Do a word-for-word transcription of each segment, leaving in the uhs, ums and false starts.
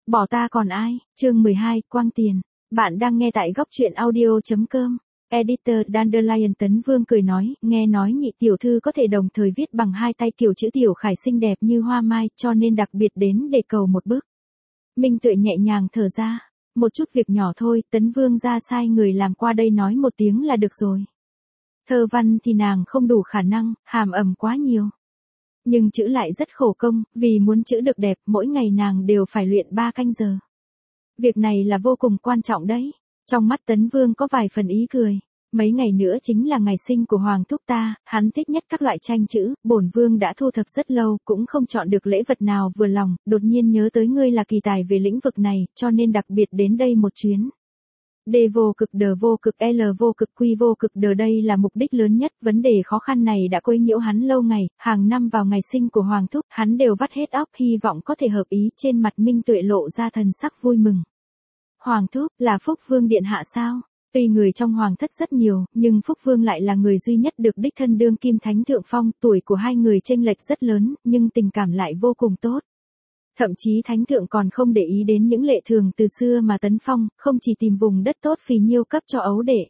Bỏ ta còn ai, chương mười hai, Quang Tiền. Bạn đang nghe tại góc truyện audio.com. Editor Dandelion Tấn Vương cười nói, nghe nói nhị tiểu thư có thể đồng thời viết bằng hai tay kiểu chữ tiểu khải xinh đẹp như hoa mai, cho nên đặc biệt đến để cầu một bước. Minh Tuệ nhẹ nhàng thở ra, một chút việc nhỏ thôi, Tấn Vương ra sai người làm qua đây nói một tiếng là được rồi. Thơ văn thì nàng không đủ khả năng, hàm ẩm quá nhiều. Nhưng chữ lại rất khổ công, vì muốn chữ được đẹp, mỗi ngày nàng đều phải luyện ba canh giờ. Việc này là vô cùng quan trọng đấy. Trong mắt Tấn Vương có vài phần ý cười. Mấy ngày nữa chính là ngày sinh của Hoàng thúc ta, hắn thích nhất các loại tranh chữ, bổn vương đã thu thập rất lâu, cũng không chọn được lễ vật nào vừa lòng, đột nhiên nhớ tới ngươi là kỳ tài về lĩnh vực này, cho nên đặc biệt đến đây một chuyến. D vô cực đờ vô cực L vô cực quy vô cực đờ đây là mục đích lớn nhất, vấn đề khó khăn này đã quấy nhiễu hắn lâu ngày, hàng năm vào ngày sinh của Hoàng thúc, hắn đều vắt hết óc hy vọng có thể hợp ý, trên mặt Minh Tuệ lộ ra thần sắc vui mừng. Hoàng thúc, là Phúc Vương điện hạ sao? Tuy người trong hoàng thất rất nhiều, nhưng Phúc Vương lại là người duy nhất được đích thân đương kim thánh thượng phong, tuổi của hai người chênh lệch rất lớn, nhưng tình cảm lại vô cùng tốt. Thậm chí thánh thượng còn không để ý đến những lệ thường từ xưa mà tấn phong, không chỉ tìm vùng đất tốt phì nhiêu cấp cho ấu đệ.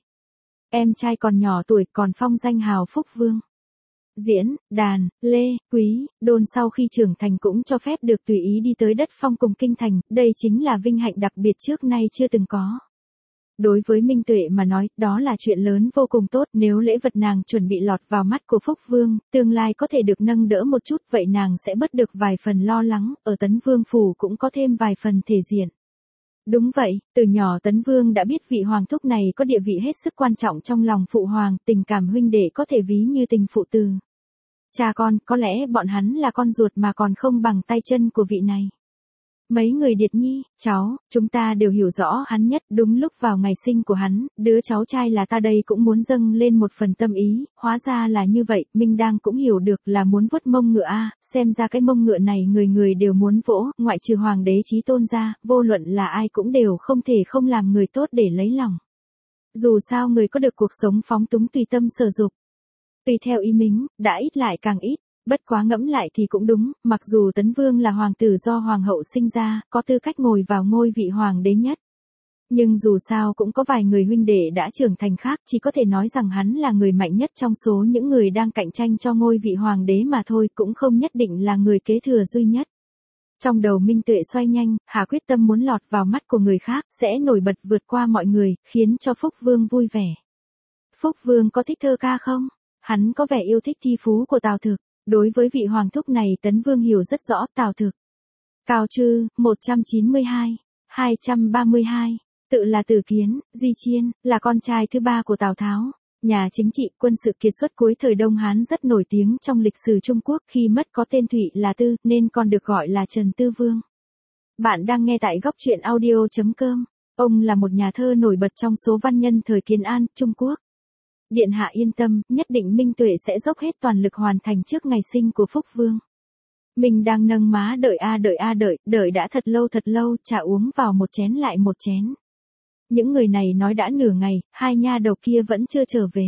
Em trai còn nhỏ tuổi còn phong danh hào Phúc Vương. Diễn, đàn, lê, quý, đôn sau khi trưởng thành cũng cho phép được tùy ý đi tới đất phong cùng kinh thành, đây chính là vinh hạnh đặc biệt trước nay chưa từng có. Đối với Minh Tuệ mà nói, đó là chuyện lớn vô cùng tốt, nếu lễ vật nàng chuẩn bị lọt vào mắt của Phúc Vương, tương lai có thể được nâng đỡ một chút, vậy nàng sẽ bớt được vài phần lo lắng, ở Tấn Vương phủ cũng có thêm vài phần thể diện. Đúng vậy, từ nhỏ Tấn Vương đã biết vị hoàng thúc này có địa vị hết sức quan trọng trong lòng phụ hoàng, tình cảm huynh đệ có thể ví như tình phụ tử. Cha con, có lẽ bọn hắn là con ruột mà còn không bằng tay chân của vị này. Mấy người Điệt Nhi, cháu, chúng ta đều hiểu rõ hắn nhất, đúng lúc vào ngày sinh của hắn, đứa cháu trai là ta đây cũng muốn dâng lên một phần tâm ý, hóa ra là như vậy, Minh Đang cũng hiểu được là muốn vuốt mông ngựa a, xem ra cái mông ngựa này người người đều muốn vỗ, ngoại trừ hoàng đế chí tôn ra, vô luận là ai cũng đều không thể không làm người tốt để lấy lòng. Dù sao người có được cuộc sống phóng túng tùy tâm sở dục. Tùy theo ý mình, đã ít lại càng ít. Bất quá ngẫm lại thì cũng đúng, mặc dù Tấn Vương là hoàng tử do hoàng hậu sinh ra, có tư cách ngồi vào ngôi vị hoàng đế nhất. Nhưng dù sao cũng có vài người huynh đệ đã trưởng thành khác, chỉ có thể nói rằng hắn là người mạnh nhất trong số những người đang cạnh tranh cho ngôi vị hoàng đế mà thôi, cũng không nhất định là người kế thừa duy nhất. Trong đầu Minh Tuệ xoay nhanh, hạ quyết tâm muốn lọt vào mắt của người khác, sẽ nổi bật vượt qua mọi người, khiến cho Phúc Vương vui vẻ. Phúc Vương có thích thơ ca không? Hắn có vẻ yêu thích thi phú của Tào Thực. Đối với vị hoàng thúc này Tấn Vương hiểu rất rõ. Tào Thực. Cao Trư, một trăm chín mươi hai, hai trăm ba mươi hai, tự là Tử Kiến, Di Chiên, là con trai thứ ba của Tào Tháo. Nhà chính trị quân sự kiệt xuất cuối thời Đông Hán rất nổi tiếng trong lịch sử Trung Quốc, khi mất có tên Thụy là Tư, nên còn được gọi là Trần Tư Vương. Bạn đang nghe tại góc truyện audio.com. Ông là một nhà thơ nổi bật trong số văn nhân thời Kiến An, Trung Quốc. Điện hạ yên tâm, nhất định Minh Tuệ sẽ dốc hết toàn lực hoàn thành trước ngày sinh của Phúc Vương. Mình đang nâng má đợi a đợi a đợi, đợi đã thật lâu thật lâu, trà uống vào một chén lại một chén. Những người này nói đã nửa ngày, hai nha đầu kia vẫn chưa trở về.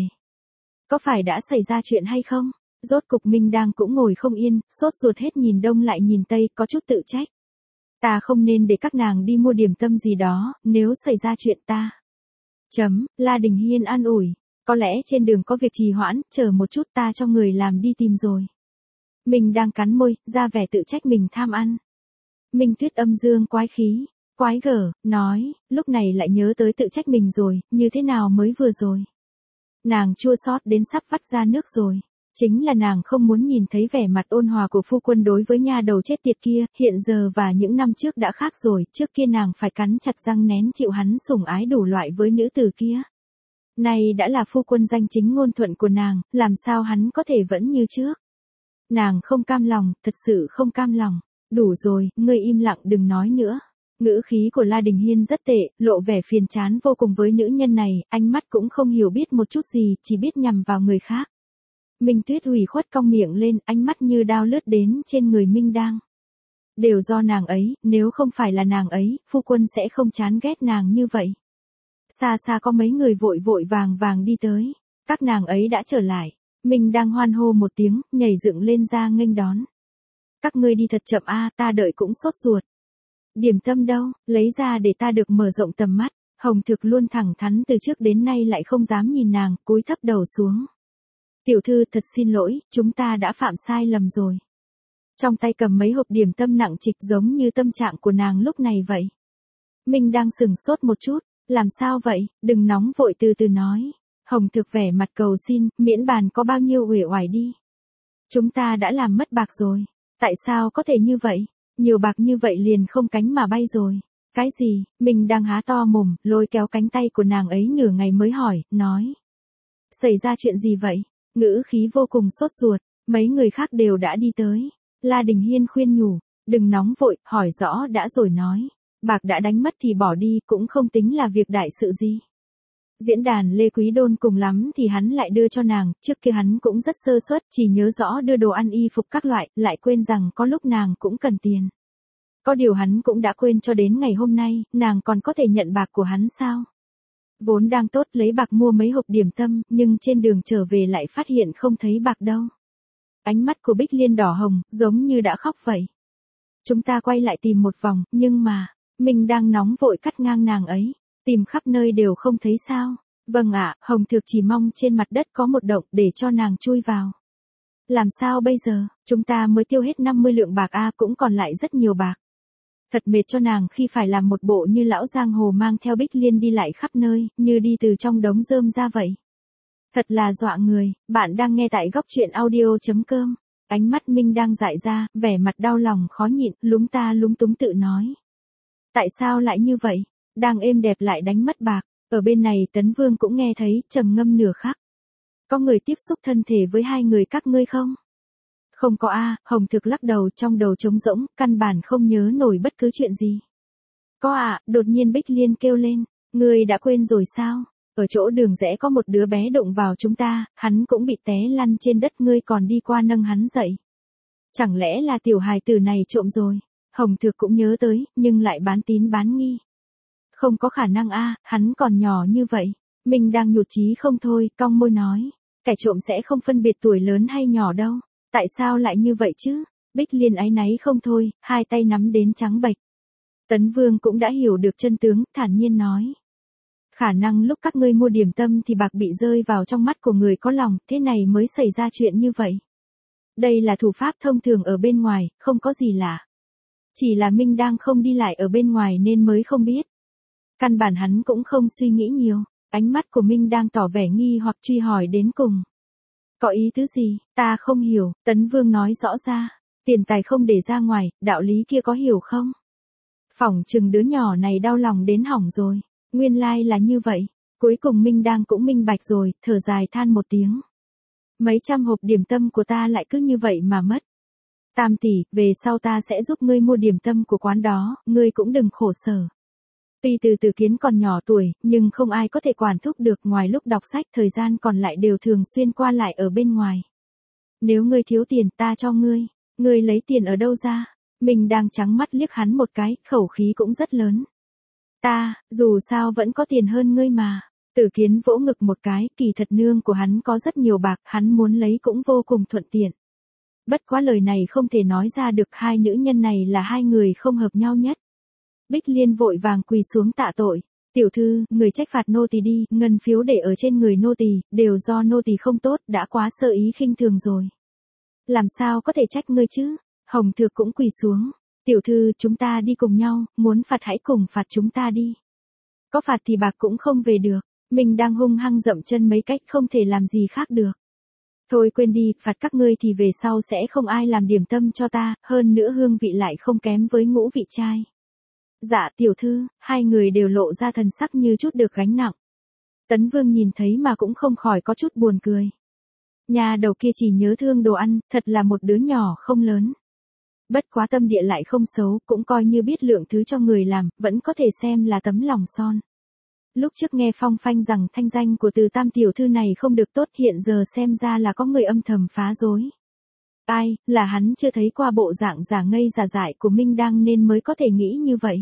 Có phải đã xảy ra chuyện hay không? Rốt cục Minh đang cũng ngồi không yên, sốt ruột hết nhìn đông lại nhìn tây, có chút tự trách. Ta không nên để các nàng đi mua điểm tâm gì đó, nếu xảy ra chuyện ta. Chấm, La Đình Hiên an ủi. Có lẽ trên đường có việc trì hoãn, chờ một chút ta cho người làm đi tìm rồi. Mình đang cắn môi, ra vẻ tự trách mình tham ăn. Minh Tuyết âm dương quái khí, quái gở, nói, lúc này lại nhớ tới tự trách mình rồi, như thế nào mới vừa rồi. Nàng chua xót đến sắp vắt ra nước rồi. Chính là nàng không muốn nhìn thấy vẻ mặt ôn hòa của phu quân đối với nha đầu chết tiệt kia, hiện giờ và những năm trước đã khác rồi, trước kia nàng phải cắn chặt răng nén chịu hắn sủng ái đủ loại với nữ tử kia. Này đã là phu quân danh chính ngôn thuận của nàng, làm sao hắn có thể vẫn như trước. Nàng không cam lòng, thật sự không cam lòng. Đủ rồi, ngươi im lặng đừng nói nữa. Ngữ khí của La Đình Hiên rất tệ, lộ vẻ phiền chán vô cùng với nữ nhân này, ánh mắt cũng không hiểu biết một chút gì, chỉ biết nhằm vào người khác. Minh Tuyết ủy khuất cong miệng lên, ánh mắt như đao lướt đến trên người Minh Đang. Đều do nàng ấy, nếu không phải là nàng ấy, phu quân sẽ không chán ghét nàng như vậy. Xa xa có mấy người vội vội vàng vàng đi tới. Các nàng ấy đã trở lại. Mình đang hoan hô một tiếng, nhảy dựng lên ra nghênh đón. Các ngươi đi thật chậm a, ta đợi cũng sốt ruột. Điểm tâm đâu, lấy ra để ta được mở rộng tầm mắt. Hồng Thực luôn thẳng thắn từ trước đến nay lại không dám nhìn nàng, cúi thấp đầu xuống. Tiểu thư thật xin lỗi, chúng ta đã phạm sai lầm rồi. Trong tay cầm mấy hộp điểm tâm nặng trịch giống như tâm trạng của nàng lúc này vậy. Minh đang sừng sốt một chút, làm sao vậy, đừng nóng vội từ từ nói. Hồng Thực vẻ mặt cầu xin, miễn bàn có bao nhiêu uể oải đi. Chúng ta đã làm mất bạc rồi, tại sao có thể như vậy, nhiều bạc như vậy liền không cánh mà bay rồi. Cái gì, mình đang há to mồm, lôi kéo cánh tay của nàng ấy nửa ngày mới hỏi, nói. Xảy ra chuyện gì vậy? Ngữ khí vô cùng sốt ruột, mấy người khác đều đã đi tới. La Đình Hiên khuyên nhủ, đừng nóng vội, hỏi rõ đã rồi nói. Bạc đã đánh mất thì bỏ đi cũng không tính là việc đại sự gì. Diễn đàn Lê Quý Đôn cùng lắm thì hắn lại đưa cho nàng, trước kia hắn cũng rất sơ suất, chỉ nhớ rõ đưa đồ ăn y phục các loại, lại quên rằng có lúc nàng cũng cần tiền. Có điều hắn cũng đã quên cho đến ngày hôm nay, nàng còn có thể nhận bạc của hắn sao? Vốn đang tốt lấy bạc mua mấy hộp điểm tâm, nhưng trên đường trở về lại phát hiện không thấy bạc đâu. Ánh mắt của Bích Liên đỏ hồng, giống như đã khóc vậy. Chúng ta quay lại tìm một vòng, nhưng mà, mình đang nóng vội cắt ngang nàng ấy. Tìm khắp nơi đều không thấy sao. Vâng ạ, Hồng Thực chỉ mong trên mặt đất có một động để cho nàng chui vào. Làm sao bây giờ, chúng ta mới tiêu hết năm mươi lượng bạc a cũng còn lại rất nhiều bạc. Thật mệt cho nàng khi phải làm một bộ như lão giang hồ mang theo Bích Liên đi lại khắp nơi, như đi từ trong đống rơm ra vậy. Thật là dọa người, bạn đang nghe tại góc truyện audio.com. Ánh mắt Minh đang dại ra, vẻ mặt đau lòng khó nhịn, lúng ta lúng túng tự nói. Tại sao lại như vậy? Đang êm đẹp lại đánh mất bạc, ở bên này Tấn Vương cũng nghe thấy, trầm ngâm nửa khắc. Có người tiếp xúc thân thể với hai người các ngươi không? Không có a, Hồng Thực lắc đầu trong đầu trống rỗng, căn bản không nhớ nổi bất cứ chuyện gì. Có ạ, à, đột nhiên Bích Liên kêu lên, ngươi đã quên rồi sao? Ở chỗ đường rẽ có một đứa bé đụng vào chúng ta, hắn cũng bị té lăn trên đất ngươi còn đi qua nâng hắn dậy. Chẳng lẽ là tiểu hài tử này trộm rồi? Hồng Thực cũng nhớ tới, nhưng lại bán tín bán nghi. Không có khả năng a, hắn còn nhỏ như vậy. Mình đang nhụt chí không thôi, cong môi nói. Kẻ trộm sẽ không phân biệt tuổi lớn hay nhỏ đâu. Tại sao lại như vậy chứ? Bích Liên áy náy không thôi, hai tay nắm đến trắng bệch. Tấn Vương cũng đã hiểu được chân tướng, thản nhiên nói. Khả năng lúc các ngươi mua điểm tâm thì bạc bị rơi vào trong mắt của người có lòng, thế này mới xảy ra chuyện như vậy. Đây là thủ pháp thông thường ở bên ngoài, không có gì lạ. Chỉ là Minh đang không đi lại ở bên ngoài nên mới không biết. Căn bản hắn cũng không suy nghĩ nhiều, ánh mắt của Minh đang tỏ vẻ nghi hoặc truy hỏi đến cùng. Có ý tứ gì, ta không hiểu, Tấn Vương nói rõ ra, tiền tài không để ra ngoài, đạo lý kia có hiểu không? Phỏng chừng đứa nhỏ này đau lòng đến hỏng rồi, nguyên lai là như vậy, cuối cùng Minh đang cũng minh bạch rồi, thở dài than một tiếng. Mấy trăm hộp điểm tâm của ta lại cứ như vậy mà mất. Tam tỷ, về sau ta sẽ giúp ngươi mua điểm tâm của quán đó, ngươi cũng đừng khổ sở. Tuy từ Từ Kiến còn nhỏ tuổi, nhưng không ai có thể quản thúc được ngoài lúc đọc sách thời gian còn lại đều thường xuyên qua lại ở bên ngoài. Nếu ngươi thiếu tiền ta cho ngươi, ngươi lấy tiền ở đâu ra? Mình đang trắng mắt liếc hắn một cái, khẩu khí cũng rất lớn. Ta, dù sao vẫn có tiền hơn ngươi mà. Từ Kiến vỗ ngực một cái, kỳ thật nương của hắn có rất nhiều bạc, hắn muốn lấy cũng vô cùng thuận tiện. Bất quá lời này không thể nói ra được, hai nữ nhân này là hai người không hợp nhau nhất. Bích Liên vội vàng quỳ xuống tạ tội. Tiểu thư, người trách phạt nô tỳ đi, ngân phiếu để ở trên người nô tỳ, đều do nô tỳ không tốt, đã quá sơ ý khinh thường rồi. Làm sao có thể trách ngươi chứ? Hồng Thực cũng quỳ xuống. Tiểu thư, chúng ta đi cùng nhau, muốn phạt hãy cùng phạt chúng ta đi. Có phạt thì bạc cũng không về được, mình đang hung hăng dậm chân mấy cách không thể làm gì khác được. Thôi quên đi, phạt các ngươi thì về sau sẽ không ai làm điểm tâm cho ta, hơn nữa hương vị lại không kém với ngũ vị trai. Dạ tiểu thư, hai người đều lộ ra thần sắc như chút được gánh nặng. Tấn Vương nhìn thấy mà cũng không khỏi có chút buồn cười. Nhà đầu kia chỉ nhớ thương đồ ăn, thật là một đứa nhỏ không lớn. Bất quá tâm địa lại không xấu, cũng coi như biết lượng thứ cho người làm, vẫn có thể xem là tấm lòng son. Lúc trước nghe phong phanh rằng thanh danh của Từ Tam tiểu thư này không được tốt, hiện giờ xem ra là có người âm thầm phá rối. Ai, là hắn chưa thấy qua bộ dạng giả ngây giả dại của Minh Đăng nên mới có thể nghĩ như vậy.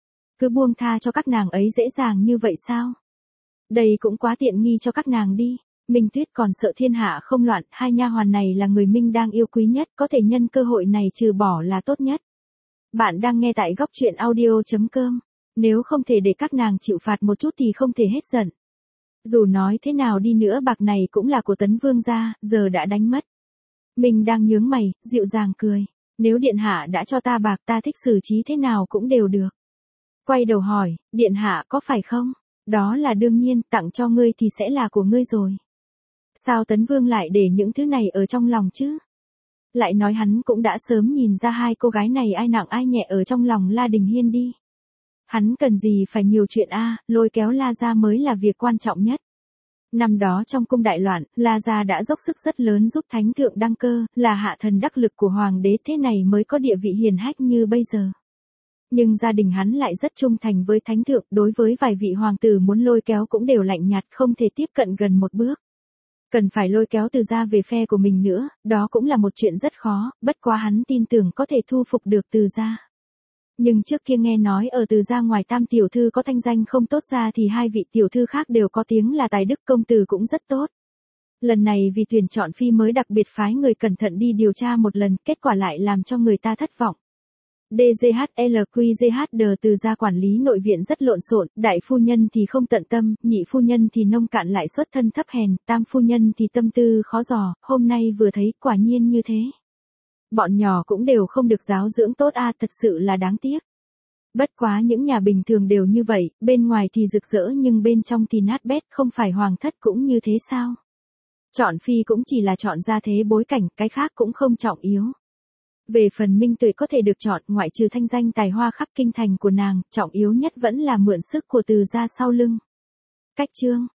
Cứ buông tha cho các nàng ấy dễ dàng như vậy sao? Đây cũng quá tiện nghi cho các nàng đi. Minh Tuyết còn sợ thiên hạ không loạn, hai nha hoàn này là người Minh Đăng yêu quý nhất, có thể nhân cơ hội này trừ bỏ là tốt nhất. Bạn đang nghe tại góc truyện audio chấm com. Nếu không thể để các nàng chịu phạt một chút thì không thể hết giận. Dù nói thế nào đi nữa bạc này cũng là của Tấn Vương gia, giờ đã đánh mất. Mình đang nhướng mày, dịu dàng cười. Nếu điện hạ đã cho ta bạc ta thích xử trí thế nào cũng đều được. Quay đầu hỏi, điện hạ có phải không? Đó là đương nhiên, tặng cho ngươi thì sẽ là của ngươi rồi. Sao Tấn Vương lại để những thứ này ở trong lòng chứ? Lại nói hắn cũng đã sớm nhìn ra hai cô gái này ai nặng ai nhẹ ở trong lòng La Đình Hiên đi. Hắn cần gì phải nhiều chuyện a, lôi kéo La gia mới là việc quan trọng nhất. Năm đó trong cung đại loạn, La gia đã dốc sức rất lớn giúp thánh thượng đăng cơ, là hạ thần đắc lực của hoàng đế, thế này mới có địa vị hiển hách như bây giờ. Nhưng gia đình hắn lại rất trung thành với thánh thượng, đối với vài vị hoàng tử muốn lôi kéo cũng đều lạnh nhạt, không thể tiếp cận gần một bước. Cần phải lôi kéo Từ gia về phe của mình nữa, đó cũng là một chuyện rất khó, bất quá hắn tin tưởng có thể thu phục được Từ gia. Nhưng trước kia nghe nói ở Từ gia ngoài Tam tiểu thư có thanh danh không tốt ra thì hai vị tiểu thư khác đều có tiếng là tài đức, công tử cũng rất tốt. Lần này vì tuyển chọn phi mới đặc biệt phái người cẩn thận đi điều tra một lần, kết quả lại làm cho người ta thất vọng. đê giê hát lờ quy giê hát đê Từ gia quản lý nội viện rất lộn xộn, đại phu nhân thì không tận tâm, nhị phu nhân thì nông cạn lại xuất thân thấp hèn, tam phu nhân thì tâm tư khó dò, hôm nay vừa thấy quả nhiên như thế. Bọn nhỏ cũng đều không được giáo dưỡng tốt a, thật sự là đáng tiếc. Bất quá những nhà bình thường đều như vậy, bên ngoài thì rực rỡ nhưng bên trong thì nát bét, không phải hoàng thất cũng như thế sao? Chọn phi cũng chỉ là chọn ra thế bối cảnh, cái khác cũng không trọng yếu. Về phần Minh Tuệ có thể được chọn, ngoại trừ thanh danh tài hoa khắp kinh thành của nàng, trọng yếu nhất vẫn là mượn sức của Từ gia sau lưng. Cách chương